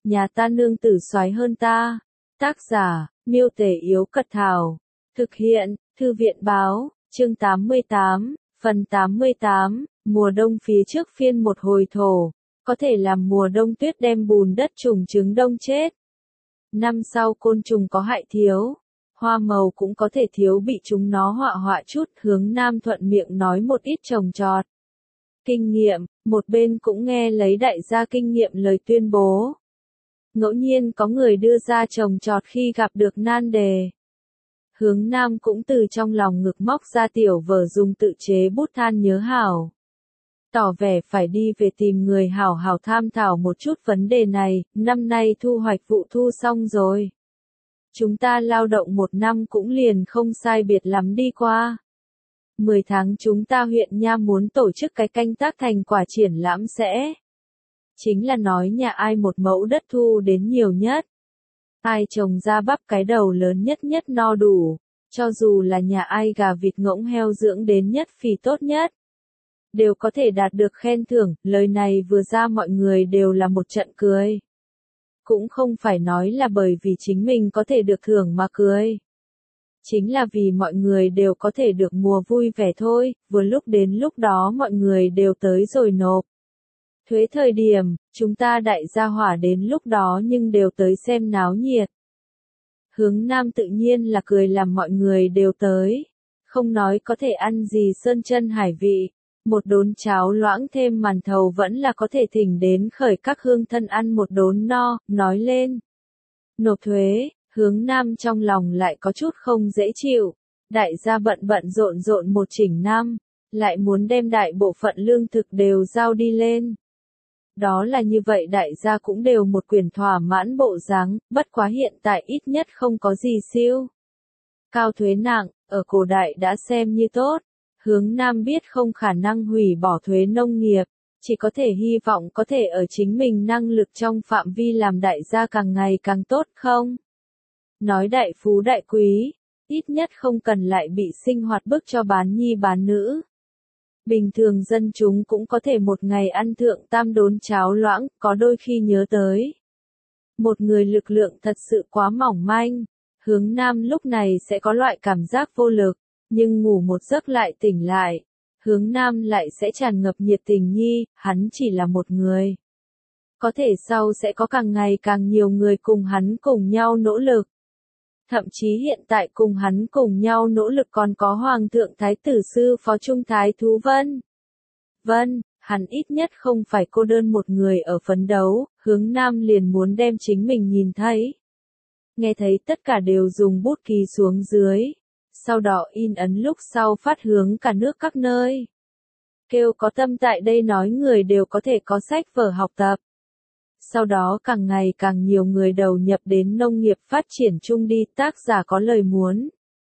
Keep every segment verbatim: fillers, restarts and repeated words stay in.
nhà ta nương tử soái hơn ta. Tác giả, Miêu Tể Yếu Cật Thảo. Thực hiện, Thư viện Báo, chương tám mươi tám, phần tám mươi tám, mùa đông phía trước phiên một hồi thổ, có thể làm mùa đông tuyết đem bùn đất trùng trứng đông chết. Năm sau côn trùng có hại thiếu, hoa màu cũng có thể thiếu bị chúng nó họa họa chút. Hướng Nam thuận miệng nói một ít trồng trọt kinh nghiệm, một bên cũng nghe lấy đại gia kinh nghiệm lời tuyên bố. Ngẫu nhiên có người đưa ra trồng trọt khi gặp được nan đề. Hướng Nam cũng từ trong lòng ngực móc ra tiểu vở dùng tự chế bút than nhớ hảo. Tỏ vẻ phải đi về tìm người hảo hảo tham thảo một chút vấn đề này. Năm nay thu hoạch vụ thu xong rồi. Chúng ta lao động một năm cũng liền không sai biệt lắm đi qua. Mười tháng chúng ta huyện nha muốn tổ chức cái canh tác thành quả triển lãm sẽ. Chính là nói nhà ai một mẫu đất thu đến nhiều nhất. Ai trồng ra bắp cái đầu lớn nhất nhất no đủ. Cho dù là nhà ai gà vịt ngỗng heo dưỡng đến nhất phì tốt nhất. Đều có thể đạt được khen thưởng. Lời này vừa ra mọi người đều là một trận cười. Cũng không phải nói là bởi vì chính mình có thể được thưởng mà cười. Chính là vì mọi người đều có thể được mùa vui vẻ thôi, vừa lúc đến lúc đó mọi người đều tới rồi nộp thuế thời điểm, chúng ta đại gia hỏa đến lúc đó nhưng đều tới xem náo nhiệt. Hướng Nam tự nhiên là cười làm mọi người đều tới, không nói có thể ăn gì sơn chân hải vị, một đốn cháo loãng thêm màn thầu vẫn là có thể thỉnh đến khởi các hương thân ăn một đốn no. Nói lên nộp thuế, Hướng Nam trong lòng lại có chút không dễ chịu. Đại gia bận bận rộn rộn một chỉnh năm, lại muốn đem đại bộ phận lương thực đều giao đi lên. Đó là như vậy đại gia cũng đều một quyền thỏa mãn bộ dáng, bất quá hiện tại ít nhất không có gì siêu cao thuế nặng, ở cổ đại đã xem như tốt. Hướng Nam biết không khả năng hủy bỏ thuế nông nghiệp, chỉ có thể hy vọng có thể ở chính mình năng lực trong phạm vi làm đại gia càng ngày càng tốt không? Nói đại phú đại quý, ít nhất không cần lại bị sinh hoạt bức cho bán nhi bán nữ. Bình thường dân chúng cũng có thể một ngày ăn thượng tam đốn cháo loãng, có đôi khi nhớ tới. Một người lực lượng thật sự quá mỏng manh, Hướng Nam lúc này sẽ có loại cảm giác vô lực, nhưng ngủ một giấc lại tỉnh lại. Hướng Nam lại sẽ tràn ngập nhiệt tình nhi, hắn chỉ là một người. Có thể sau sẽ có càng ngày càng nhiều người cùng hắn cùng nhau nỗ lực. Thậm chí hiện tại cùng hắn cùng nhau nỗ lực còn có Hoàng thượng Thái tử sư phó Trung Thái Thú Vân. Vân, hắn ít nhất không phải cô đơn một người ở phấn đấu, Hướng Nam liền muốn đem chính mình nhìn thấy. Nghe thấy tất cả đều dùng bút ký xuống dưới, sau đó in ấn lúc sau phát hướng cả nước các nơi. Kêu có tâm tại đây nói người đều có thể có sách vở học tập. Sau đó càng ngày càng nhiều người đầu nhập đến nông nghiệp phát triển chung đi. Tác giả có lời muốn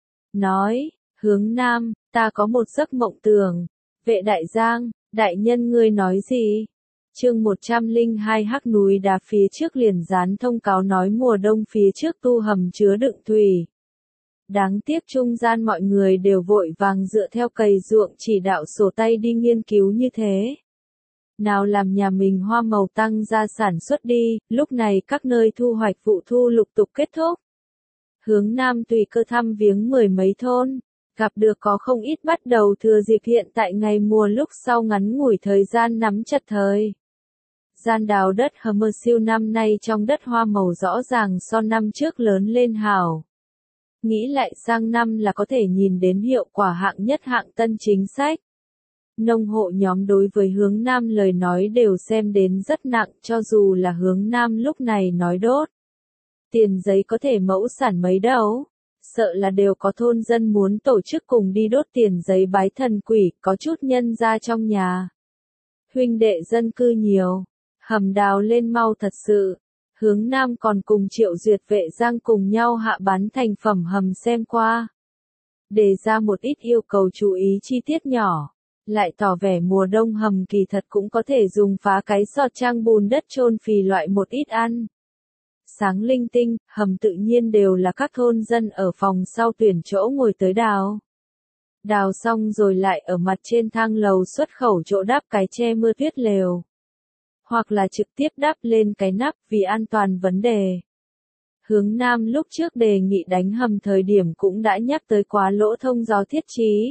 nói, Hướng Nam, ta có một giấc mộng tưởng. Vệ Đại Giang, đại nhân ngươi nói gì? Chương một trăm lẻ hai Hắc núi đá phía trước liền dán thông cáo nói mùa đông phía trước tu hầm chứa đựng thủy. Đáng tiếc trung gian mọi người đều vội vàng dựa theo cày ruộng chỉ đạo sổ tay đi nghiên cứu như thế. Nào làm nhà mình hoa màu tăng ra sản xuất đi, lúc này các nơi thu hoạch vụ thu lục tục kết thúc. Hướng Nam tùy cơ thăm viếng mười mấy thôn, gặp được có không ít bắt đầu thừa dịp hiện tại ngày mùa lúc sau ngắn ngủi thời gian nắm chặt thời. Gian đào đất hầm mơ siêu năm nay trong đất hoa màu rõ ràng so năm trước lớn lên hảo. Nghĩ lại sang năm là có thể nhìn đến hiệu quả hạng nhất hạng tân chính sách. Nông hộ nhóm đối với Hướng Nam lời nói đều xem đến rất nặng, cho dù là Hướng Nam lúc này nói đốt tiền giấy có thể mẫu sản mấy đâu, sợ là đều có thôn dân muốn tổ chức cùng đi đốt tiền giấy bái thần quỷ, có chút nhân ra trong nhà. Huynh đệ dân cư nhiều, hầm đào lên mau thật sự. Hướng Nam còn cùng Triệu Duyệt Vệ Giang cùng nhau hạ bán thành phẩm hầm xem qua. Đề ra một ít yêu cầu chú ý chi tiết nhỏ. Lại tỏ vẻ mùa đông hầm kỳ thật cũng có thể dùng phá cái sọt trang bùn đất chôn phì loại một ít ăn. Sáng linh tinh, hầm tự nhiên đều là các thôn dân ở phòng sau tuyển chỗ ngồi tới đào. Đào xong rồi lại ở mặt trên thang lầu xuất khẩu chỗ đắp cái che mưa tuyết lều. hoặc là trực tiếp đắp lên cái nắp vì an toàn vấn đề. Hướng Nam lúc trước đề nghị đánh hầm thời điểm cũng đã nhắc tới quá lỗ thông gió thiết trí.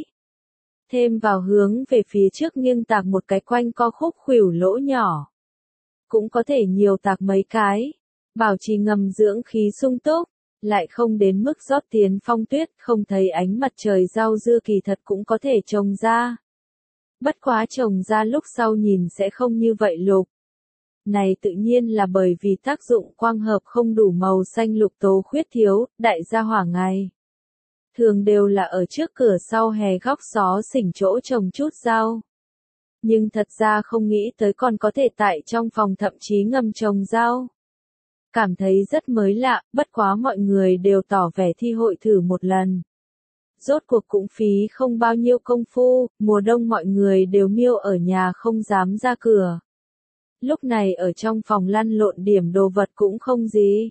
Thêm vào hướng về phía trước nghiêng tạc một cái quanh co khúc khuỷu lỗ nhỏ. Cũng có thể nhiều tạc mấy cái, bảo trì ngầm dưỡng khí sung túc, lại không đến mức rót tiến phong tuyết không thấy ánh mặt trời rau dưa kỳ thật cũng có thể trồng ra. Bất quá trồng ra lúc sau nhìn sẽ không như vậy lục. Này tự nhiên là bởi vì tác dụng quang hợp không đủ màu xanh lục tố khuyết thiếu, đại gia hỏa ngày. Thường đều là ở trước cửa sau hè góc xó xỉnh chỗ trồng chút rau. Nhưng thật ra không nghĩ tới còn có thể tại trong phòng thậm chí ngâm trồng rau. Cảm thấy rất mới lạ, bất quá mọi người đều tỏ vẻ thi hội thử một lần. Rốt cuộc cũng phí không bao nhiêu công phu, mùa đông mọi người đều miêu ở nhà không dám ra cửa. Lúc này ở trong phòng lăn lộn điểm đồ vật cũng không gì.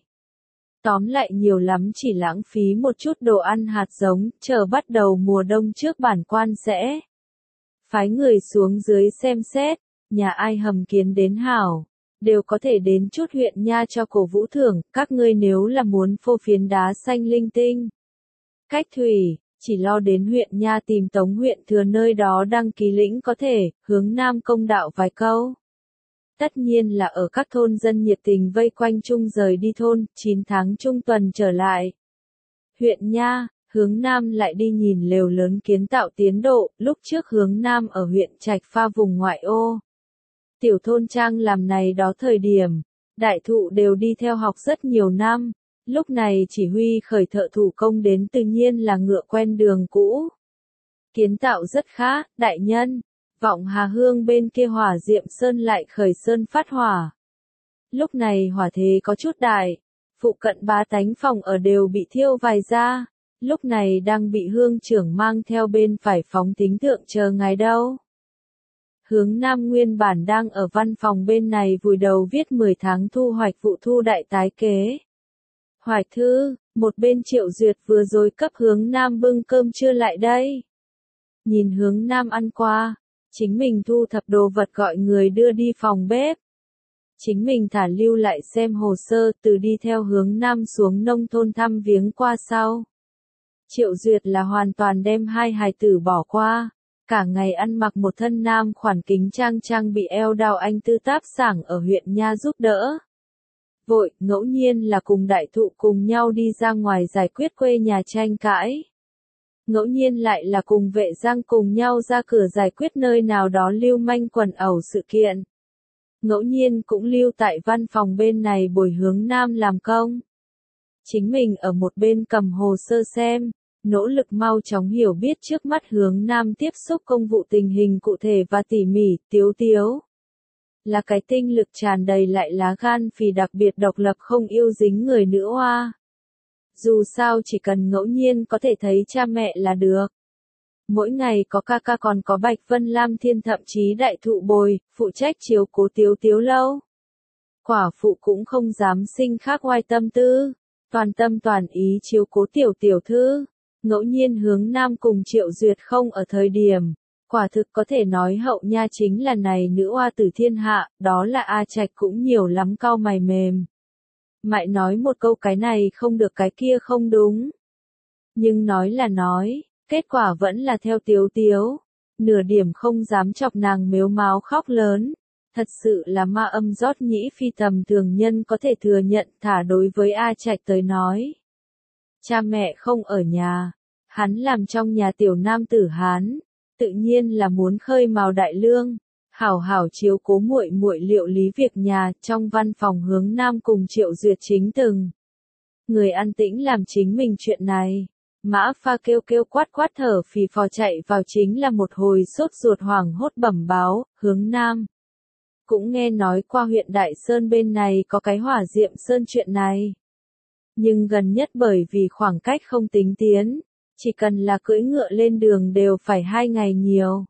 Tóm lại nhiều lắm chỉ lãng phí một chút đồ ăn hạt giống, chờ bắt đầu mùa đông trước bản quan sẽ phái người xuống dưới xem xét, nhà ai hầm kiến đến hảo, đều có thể đến chút huyện nha cho cổ vũ thưởng, các ngươi nếu là muốn phô phiến đá xanh linh tinh. Cách thủy, chỉ lo đến huyện nha tìm Tống huyện thừa nơi đó đăng ký lĩnh có thể, hướng Nam công đạo vài câu. Tất nhiên là ở các thôn dân nhiệt tình vây quanh chung rời đi thôn, chín tháng trung tuần trở lại. Huyện nha, hướng Nam lại đi nhìn lều lớn kiến tạo tiến độ, lúc trước hướng Nam ở huyện Trạch Pha vùng ngoại ô. Tiểu thôn trang làm này đó thời điểm, đại thụ đều đi theo học rất nhiều năm, lúc này chỉ huy khởi thợ thủ công đến tự nhiên là ngựa quen đường cũ. Kiến tạo rất khá, đại nhân. Vọng Hà Hương bên kia hỏa diệm sơn lại khởi sơn phát hỏa. Lúc này hỏa thế có chút đại, phụ cận ba tánh phòng ở đều bị thiêu vài ra, lúc này đang bị hương trưởng mang theo bên phải phóng tính thượng chờ ngài đâu. Hướng Nam nguyên bản đang ở văn phòng bên này vùi đầu viết mười tháng thu hoạch vụ thu đại tái kế. Hoài thư, một bên Triệu Duyệt vừa rồi cấp hướng Nam bưng cơm trưa lại đây. Nhìn hướng Nam ăn qua. Chính mình thu thập đồ vật gọi người đưa đi phòng bếp. Chính mình thả lưu lại xem hồ sơ từ đi theo hướng Nam xuống nông thôn thăm viếng qua sau. Triệu Duyệt là hoàn toàn đem hai hài tử bỏ qua. Cả ngày ăn mặc một thân nam khoản kính trang trang bị eo đào anh tư táp sảng ở huyện Nha giúp đỡ. Vội, ngẫu nhiên là cùng đại thụ cùng nhau đi ra ngoài giải quyết quê nhà tranh cãi. Ngẫu nhiên lại là cùng vệ giang cùng nhau ra cửa giải quyết nơi nào đó lưu manh quần ẩu sự kiện. Ngẫu nhiên cũng lưu tại văn phòng bên này bồi hướng Nam làm công. Chính mình ở một bên cầm hồ sơ xem, nỗ lực mau chóng hiểu biết trước mắt hướng Nam tiếp xúc công vụ tình hình cụ thể và tỉ mỉ, tiếu tiếu. Là cái tinh lực tràn đầy lại lá gan phì đặc biệt độc lập không yêu dính người nữ oa. Dù sao chỉ cần ngẫu nhiên có thể thấy cha mẹ là được. Mỗi ngày có ca ca còn có Bạch Vân Lam Thiên thậm chí đại thụ bồi, phụ trách chiếu cố tiếu tiếu lâu. Quả phụ cũng không dám sinh khác oai tâm tư, toàn tâm toàn ý chiếu cố tiểu tiểu thư. Ngẫu nhiên hướng Nam cùng Triệu Duyệt không ở thời điểm, quả thực có thể nói hậu nha chính là này nữ oa tử thiên hạ, đó là A Trạch cũng nhiều lắm cau mày mềm. Mại nói một câu cái này không được cái kia không đúng. Nhưng nói là nói, kết quả vẫn là theo tiếu tiếu. Nửa điểm không dám chọc nàng mếu máo khóc lớn. Thật sự là ma âm rót nhĩ phi tầm thường nhân có thể thừa nhận thả đối với A Trạch tới nói. Cha mẹ không ở nhà, hắn làm trong nhà tiểu nam tử Hán, tự nhiên là muốn khơi mào đại lương. Hảo hảo chiếu cố muội muội liệu lý việc nhà, trong văn phòng hướng Nam cùng Triệu Duyệt chính từng. Người an tĩnh làm chính mình chuyện này. Mã Pha kêu kêu quát quát thở phì phò chạy vào chính là một hồi sốt ruột hoảng hốt bẩm báo, hướng Nam. Cũng nghe nói qua huyện Đại Sơn bên này có cái hỏa diệm sơn chuyện này. Nhưng gần nhất bởi vì khoảng cách không tính tiến, chỉ cần là cưỡi ngựa lên đường đều phải hai ngày nhiều.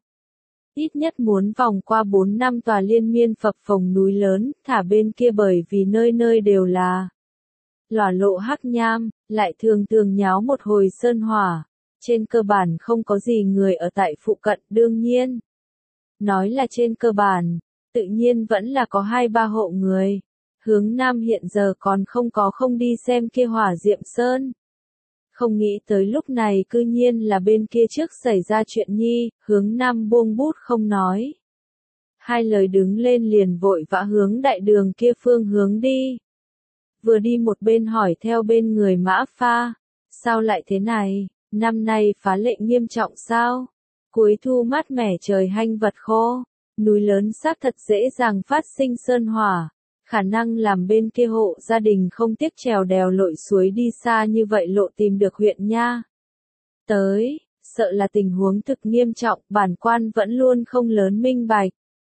Ít nhất muốn vòng qua bốn năm tòa liên miên phập phồng núi lớn, thả bên kia bởi vì nơi nơi đều là lỏa lộ hắc nham, lại thường thường nháo một hồi sơn hỏa. Trên cơ bản không có gì người ở tại phụ cận đương nhiên. Nói là trên cơ bản, tự nhiên vẫn là có hai ba hộ người. Hướng Nam hiện giờ còn không có không đi xem kia Hỏa Diệm Sơn. Không nghĩ tới lúc này cư nhiên là bên kia trước xảy ra chuyện nhi, Hướng Nam buông bút không nói. Hai lời đứng lên liền vội vã hướng đại đường kia phương hướng đi. Vừa đi một bên hỏi theo bên người Mã Pha, sao lại thế này, năm nay phá lệ nghiêm trọng sao? Cuối thu mát mẻ trời hanh vật khô, núi lớn xác thật dễ dàng phát sinh sơn hỏa, khả năng làm bên kia hộ gia đình không tiếc trèo đèo lội suối đi xa như vậy lộ tìm được huyện nha. Tới, sợ là tình huống thực nghiêm trọng, bản quan vẫn luôn không lớn minh bạch.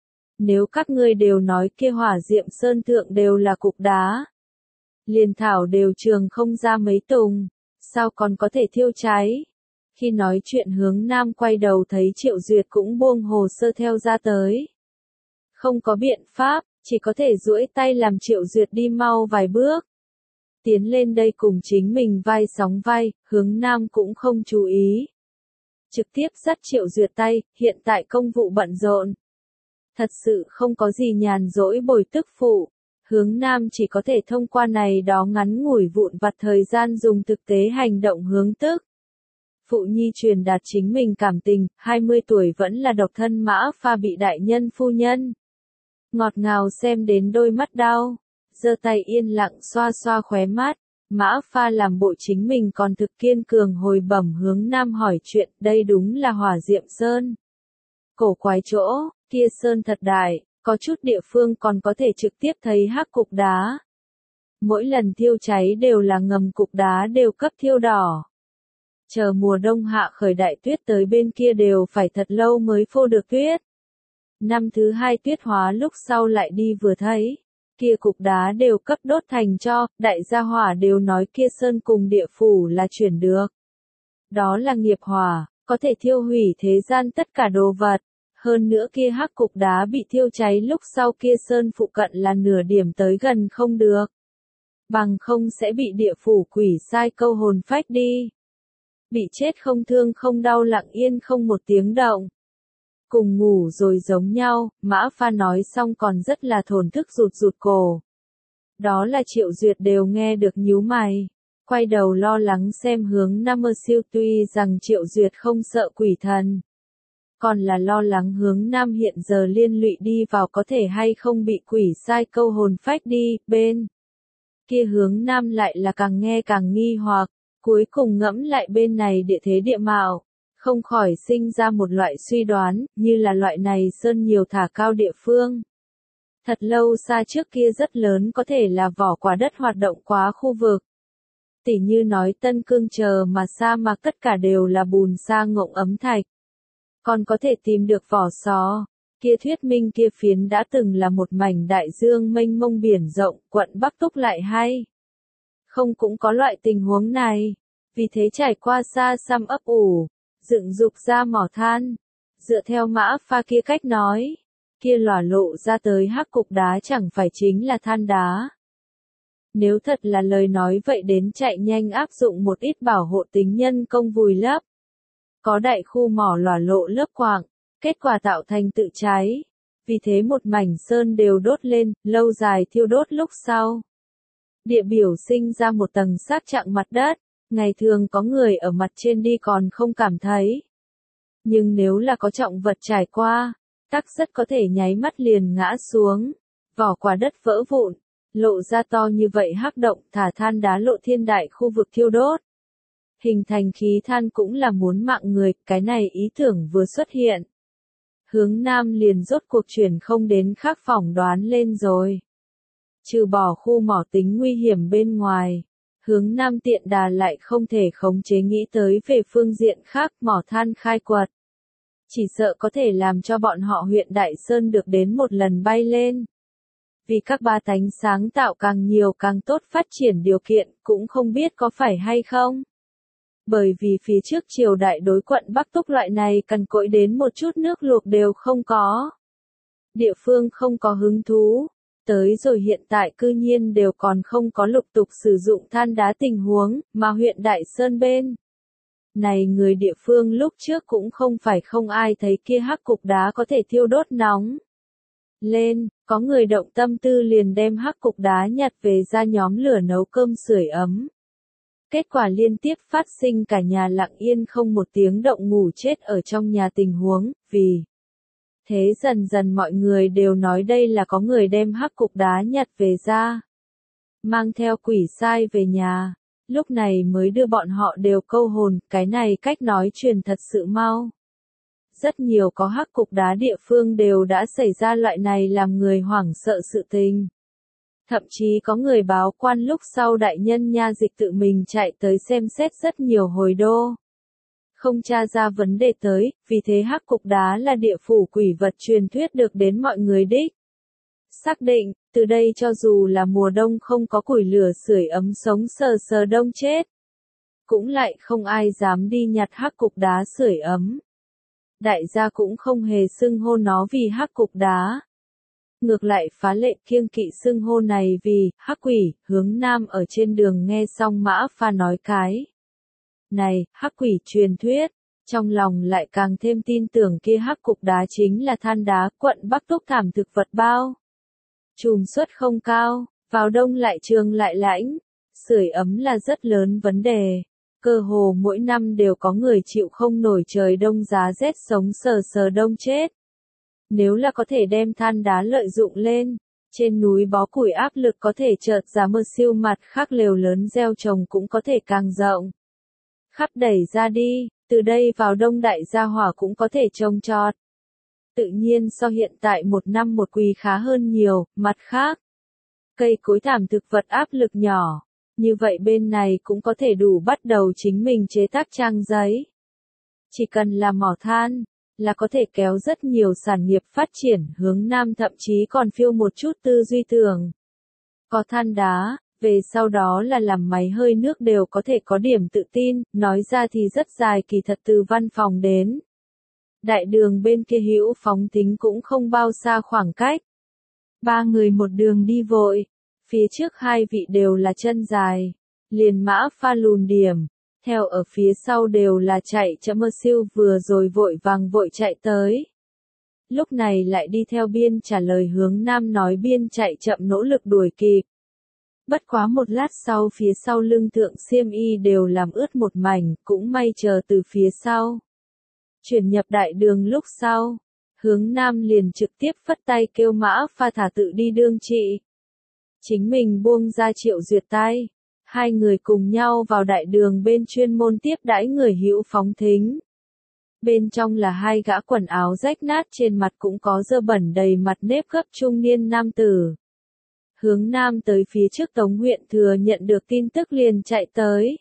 Nếu các ngươi đều nói kia Hỏa Diệm Sơn thượng đều là cục đá, liền thảo đều trường không ra mấy tùng, sao còn có thể thiêu cháy? Khi nói chuyện Hướng Nam quay đầu thấy Triệu Duyệt cũng buông hồ sơ theo ra tới. Không có biện pháp, chỉ có thể duỗi tay làm Triệu Duyệt đi mau vài bước. Tiến lên đây cùng chính mình vai sóng vai, Hướng Nam cũng không chú ý. Trực tiếp dắt Triệu Duyệt tay, hiện tại công vụ bận rộn. Thật sự không có gì nhàn rỗi bồi tức phụ. Hướng Nam chỉ có thể thông qua này đó ngắn ngủi vụn vặt thời gian dùng thực tế hành động hướng tức. Phụ nhi truyền đạt chính mình cảm tình, hai mươi tuổi vẫn là độc thân Mã Pha bị đại nhân phu nhân. Ngọt ngào xem đến đôi mắt đau, giơ tay yên lặng xoa xoa khóe mắt, Mã Pha làm bộ chính mình còn thực kiên cường hồi bẩm Hướng Nam hỏi chuyện, đây đúng là Hỏa Diệm Sơn. Cổ quái chỗ, kia sơn thật đại, có chút địa phương còn có thể trực tiếp thấy hắc cục đá. Mỗi lần thiêu cháy đều là ngầm cục đá đều cấp thiêu đỏ. Chờ mùa đông hạ khởi đại tuyết tới bên kia đều phải thật lâu mới phô được tuyết. Năm thứ hai tuyết hóa lúc sau lại đi vừa thấy, kia cục đá đều cấp đốt thành tro, đại gia hỏa đều nói kia sơn cùng địa phủ là chuyển được. Đó là nghiệp hỏa, có thể thiêu hủy thế gian tất cả đồ vật. Hơn nữa kia hắc cục đá bị thiêu cháy lúc sau kia sơn phụ cận là nửa điểm tới gần không được. Bằng không sẽ bị địa phủ quỷ sai câu hồn phách đi. Bị chết không thương không đau lặng yên không một tiếng động. Cùng ngủ rồi giống nhau, Mã Pha nói xong còn rất là thổn thức rụt rụt cổ. Đó là Triệu Duyệt đều nghe được nhíu mày. Quay đầu lo lắng xem Hướng Nam mơ siêu tuy rằng Triệu Duyệt không sợ quỷ thần. Còn là lo lắng Hướng Nam hiện giờ liên lụy đi vào có thể hay không bị quỷ sai câu hồn phách đi, bên. Kia Hướng Nam lại là càng nghe càng nghi hoặc, cuối cùng ngẫm lại bên này địa thế địa mạo, không khỏi sinh ra một loại suy đoán, như là loại này sơn nhiều thả cao địa phương. Thật lâu xa trước kia rất lớn có thể là vỏ quả đất hoạt động quá khu vực. Tỉ như nói Tân Cương chờ mà sa mạc tất cả đều là bùn sa ngộng ấm thạch. Còn có thể tìm được vỏ sò, kia thuyết minh kia phiến đã từng là một mảnh đại dương mênh mông biển rộng, quận Bắc Túc lại hay. Không cũng có loại tình huống này, vì thế trải qua xa xăm ấp ủ, dựng dục ra mỏ than. Dựa theo Mã Pha kia cách nói, kia lỏa lộ ra tới hắc cục đá chẳng phải chính là than đá. Nếu thật là lời nói vậy đến chạy nhanh áp dụng một ít bảo hộ tính nhân công vùi lấp. Có đại khu mỏ lỏa lộ lớp quạng, kết quả tạo thành tự cháy. Vì thế một mảnh sơn đều đốt lên, lâu dài thiêu đốt lúc sau. Địa biểu sinh ra một tầng sát chặng mặt đất, ngày thường có người ở mặt trên đi còn không cảm thấy. Nhưng nếu là có trọng vật trải qua, tắc rất có thể nháy mắt liền ngã xuống, vỏ quả đất vỡ vụn, lộ ra to như vậy hắc động thả than đá lộ thiên đại khu vực thiêu đốt. Hình thành khí than cũng là muốn mạng người, cái này ý tưởng vừa xuất hiện. Hướng Nam liền rốt cuộc chuyển không đến khác phỏng đoán lên rồi. Trừ bỏ khu mỏ tính nguy hiểm bên ngoài, Hướng Nam tiện đà lại không thể khống chế nghĩ tới về phương diện khác mỏ than khai quật. Chỉ sợ có thể làm cho bọn họ huyện Đại Sơn được đến một lần bay lên. Vì các ba tánh sáng tạo càng nhiều càng tốt phát triển điều kiện, cũng không biết có phải hay không. Bởi vì phía trước triều đại đối quận Bắc Túc loại này cần cỗi đến một chút nước luộc đều không có. Địa phương không có hứng thú. Tới rồi hiện tại cư nhiên đều còn không có lục tục sử dụng than đá tình huống, mà huyện Đại Sơn bên. Này người địa phương lúc trước cũng không phải không ai thấy kia hắc cục đá có thể thiêu đốt nóng. lên, có người động tâm tư liền đem hắc cục đá nhặt về ra nhóm lửa nấu cơm sưởi ấm. Kết quả liên tiếp phát sinh cả nhà lặng yên không một tiếng động ngủ chết ở trong nhà tình huống, vì thế dần dần mọi người đều nói đây là có người đem hắc cục đá nhặt về ra, mang theo quỷ sai về nhà, lúc này mới đưa bọn họ đều câu hồn, cái này cách nói truyền thật sự mau. Rất nhiều có hắc cục đá địa phương đều đã xảy ra loại này làm người hoảng sợ sự tình. Thậm chí có người báo quan lúc sau đại nhân nha dịch tự mình chạy tới xem xét rất nhiều hồi đô. Không tra ra vấn đề tới, vì thế hắc cục đá là địa phủ quỷ vật truyền thuyết được đến mọi người đích. Xác định, từ đây cho dù là mùa đông không có củi lửa sưởi ấm sống sờ sờ đông chết, cũng lại không ai dám đi nhặt hắc cục đá sưởi ấm. Đại gia cũng không hề xưng hô nó vì hắc cục đá. Ngược lại phá lệ kiêng kỵ xưng hô này vì hắc quỷ. Hướng Nam ở trên đường nghe xong Mã Pha nói cái này, hắc quỷ truyền thuyết, trong lòng lại càng thêm tin tưởng kia hắc cục đá chính là than đá. Quận Bắc Túc thảm thực vật bao trùm suất không cao, vào đông lại trường lại lãnh, sưởi ấm là rất lớn vấn đề. Cơ hồ mỗi năm đều có người chịu không nổi trời đông giá rét sống sờ sờ đông chết. Nếu là có thể đem than đá lợi dụng lên, trên núi bó củi áp lực có thể chợt giá mưa siêu, mặt khác lều lớn gieo trồng cũng có thể càng rộng. Khắp đẩy ra đi, từ đây vào đông đại gia hỏa cũng có thể trồng trọt. Tự nhiên so hiện tại một năm một quý khá hơn nhiều, mặt khác. Cây cối thảm thực vật áp lực nhỏ, như vậy bên này cũng có thể đủ bắt đầu chính mình chế tác trang giấy. Chỉ cần là mỏ than, là có thể kéo rất nhiều sản nghiệp phát triển. Hướng Nam thậm chí còn phiêu một chút tư duy tưởng. Có than đá, về sau đó là làm máy hơi nước đều có thể có điểm tự tin, nói ra thì rất dài kỳ thật từ văn phòng đến. Đại đường bên kia hữu phóng tính cũng không bao xa khoảng cách. Ba người một đường đi vội, phía trước hai vị đều là chân dài, liền Mã Pha lùn điểm, theo ở phía sau đều là chạy chậm mơ siêu vừa rồi vội vàng vội chạy tới. Lúc này lại đi theo biên trả lời Hướng Nam nói biên chạy chậm nỗ lực đuổi kịp. Bất quá một lát sau phía sau lưng thượng xiêm y đều làm ướt một mảnh, cũng may chờ từ phía sau. Chuyển nhập đại đường lúc sau, Hướng Nam liền trực tiếp phất tay kêu Mã Pha thả tự đi đương trị. Chính mình buông ra Triệu Duyệt tay, hai người cùng nhau vào đại đường bên chuyên môn tiếp đãi người hữu phóng thính. Bên trong là hai gã quần áo rách nát, trên mặt cũng có dơ bẩn đầy mặt nếp gấp trung niên nam tử. Hướng Nam tới phía trước Tống huyện thừa nhận được tin tức liền chạy tới.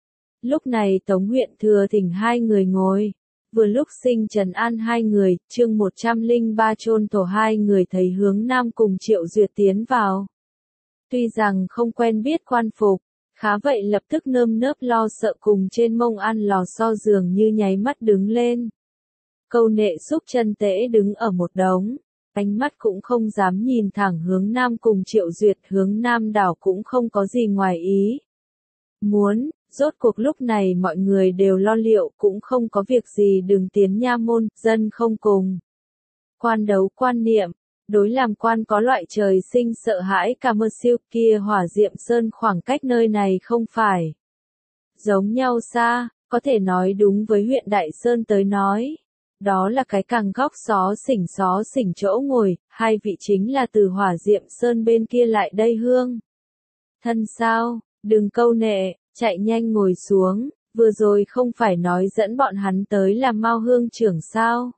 Lúc này Tống huyện thừa thỉnh hai người ngồi. Vừa lúc sinh trần an hai người, chương một trăm lẻ ba chôn thổ hai người thấy Hướng Nam cùng Triệu Duyệt tiến vào. Tuy rằng không quen biết quan phục, khá vậy lập tức nơm nớp lo sợ cùng trên mông ăn lò xo dường như nháy mắt đứng lên. Câu nệ xúc chân tễ đứng ở một đống, ánh mắt cũng không dám nhìn thẳng Hướng Nam cùng Triệu Duyệt. Hướng Nam đảo cũng không có gì ngoài ý muốn, rốt cuộc lúc này mọi người đều lo liệu, cũng không có việc gì đừng tiến nha môn, dân không cùng. Quan đấu quan niệm, đối làm quan có loại trời sinh sợ hãi cả mơ siêu, kia Hỏa Diệm Sơn khoảng cách nơi này không phải giống nhau xa, có thể nói đúng với huyện Đại Sơn tới nói. Đó là cái càng góc xó xỉnh xó xỉnh chỗ ngồi, hai vị chính là từ Hỏa Diệm Sơn bên kia lại đây hương. Thân sao, đừng câu nệ, chạy nhanh ngồi xuống, vừa rồi không phải nói dẫn bọn hắn tới làm Mao Hương trưởng sao?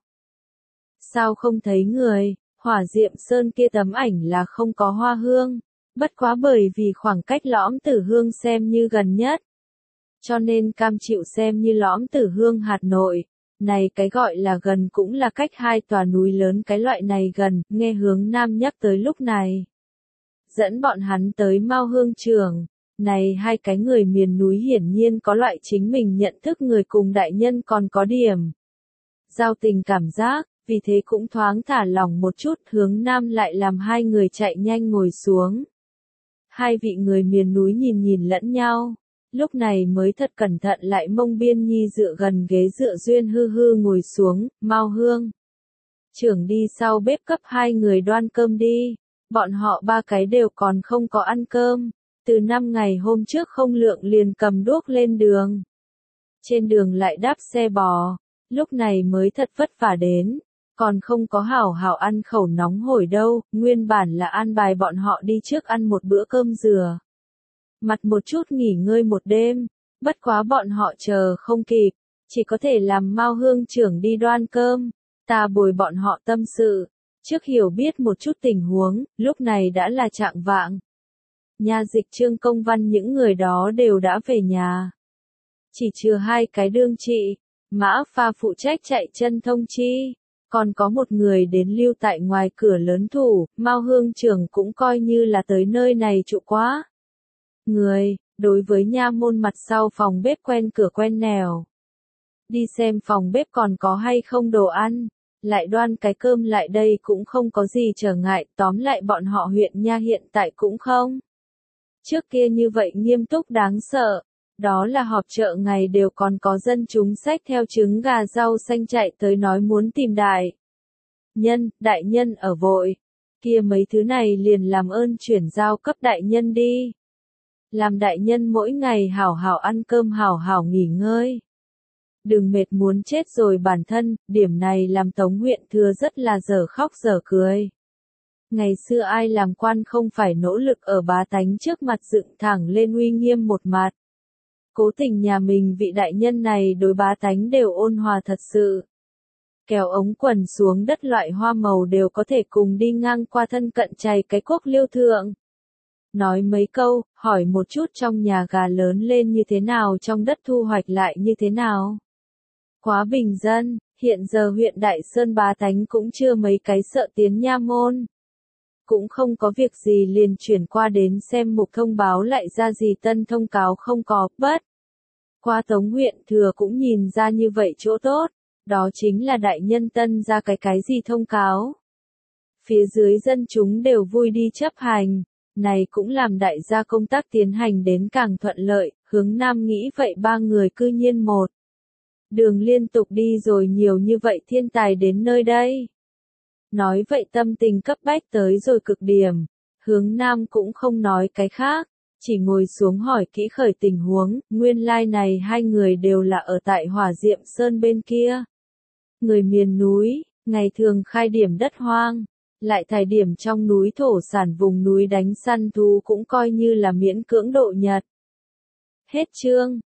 Sao không thấy người? Hỏa Diệm Sơn kia tấm ảnh là không có hoa hương, bất quá bởi vì khoảng cách lõm tử hương xem như gần nhất, cho nên cam chịu xem như lõm tử hương hạt nội. Này cái gọi là gần cũng là cách hai tòa núi lớn cái loại này gần, nghe Hướng Nam nhắc tới lúc này. Dẫn bọn hắn tới Mao Hương trường, này hai cái người miền núi hiển nhiên có loại chính mình nhận thức người cùng đại nhân còn có điểm giao tình cảm giác, vì thế cũng thoáng thả lỏng một chút. Hướng Nam lại làm hai người chạy nhanh ngồi xuống. Hai vị người miền núi nhìn nhìn lẫn nhau. Lúc này mới thật cẩn thận lại mông biên nhi dựa gần ghế dựa duyên hư hư ngồi xuống. Mao Hương Trưởng đi sau bếp cấp hai người đoan cơm đi. Bọn họ ba cái đều còn không có ăn cơm. Từ năm ngày hôm trước không lượng liền cầm đuốc lên đường. Trên đường lại đáp xe bò. Lúc này mới thật vất vả đến. Còn không có hảo hảo ăn khẩu nóng hổi đâu. Nguyên bản là an bài bọn họ đi trước ăn một bữa cơm dừa. Mặt một chút nghỉ ngơi một đêm. Bất quá bọn họ chờ không kịp. Chỉ có thể làm Mao Hương trưởng đi đoan cơm. Ta bồi bọn họ tâm sự. Trước hiểu biết một chút tình huống, lúc này đã là trạng vạng. Nha Dịch Trương Công Văn những người đó đều đã về nhà. Chỉ trừ hai cái đương trị, Mã Pha phụ trách chạy chân thông chi. Còn có một người đến lưu tại ngoài cửa lớn thủ, Mao Hương trưởng cũng coi như là tới nơi này trụ quá. Người, đối với nha môn mặt sau phòng bếp quen cửa quen nẻo. Đi xem phòng bếp còn có hay không đồ ăn. Lại đoan cái cơm lại đây cũng không có gì trở ngại, tóm lại bọn họ huyện nha hiện tại cũng không. Trước kia như vậy nghiêm túc đáng sợ, đó là họp chợ ngày đều còn có dân chúng xách theo trứng gà rau xanh chạy tới nói muốn tìm đại nhân, đại nhân ở vội, kia mấy thứ này liền làm ơn chuyển giao cấp đại nhân đi. Làm đại nhân mỗi ngày hảo hảo ăn cơm hảo hảo nghỉ ngơi. Đừng mệt muốn chết rồi bản thân, điểm này làm Tống huyện thừa rất là dở khóc dở cười. Ngày xưa ai làm quan không phải nỗ lực ở bá tánh trước mặt dựng thẳng lên uy nghiêm một mặt. Cố tình nhà mình vị đại nhân này đối bá tánh đều ôn hòa thật sự. Kéo ống quần xuống đất loại hoa màu đều có thể cùng đi ngang qua thân cận chày cái quốc liêu thượng. Nói mấy câu, hỏi một chút trong nhà gà lớn lên như thế nào trong đất thu hoạch lại như thế nào. Quá bình dân, hiện giờ huyện Đại Sơn bá tánh cũng chưa mấy cái sợ tiến nha môn. Cũng không có việc gì liền chuyển qua đến xem mục thông báo lại ra gì tân thông cáo không có, bất. Qua Tống huyện thừa cũng nhìn ra như vậy chỗ tốt, đó chính là đại nhân tân ra cái cái gì thông cáo. Phía dưới dân chúng đều vui đi chấp hành, này cũng làm đại gia công tác tiến hành đến càng thuận lợi, hướng Nam nghĩ vậy ba người cư nhiên một. Đường liên tục đi rồi nhiều như vậy thiên tài đến nơi đây. Nói vậy tâm tình cấp bách tới rồi cực điểm, hướng Nam cũng không nói cái khác, chỉ ngồi xuống hỏi kỹ khởi tình huống, nguyên lai này hai người đều là ở tại Hỏa Diệm Sơn bên kia. Người miền núi, ngày thường khai điểm đất hoang, lại thải điểm trong núi thổ sản vùng núi đánh săn thú cũng coi như là miễn cưỡng độ nhật. Hết chương.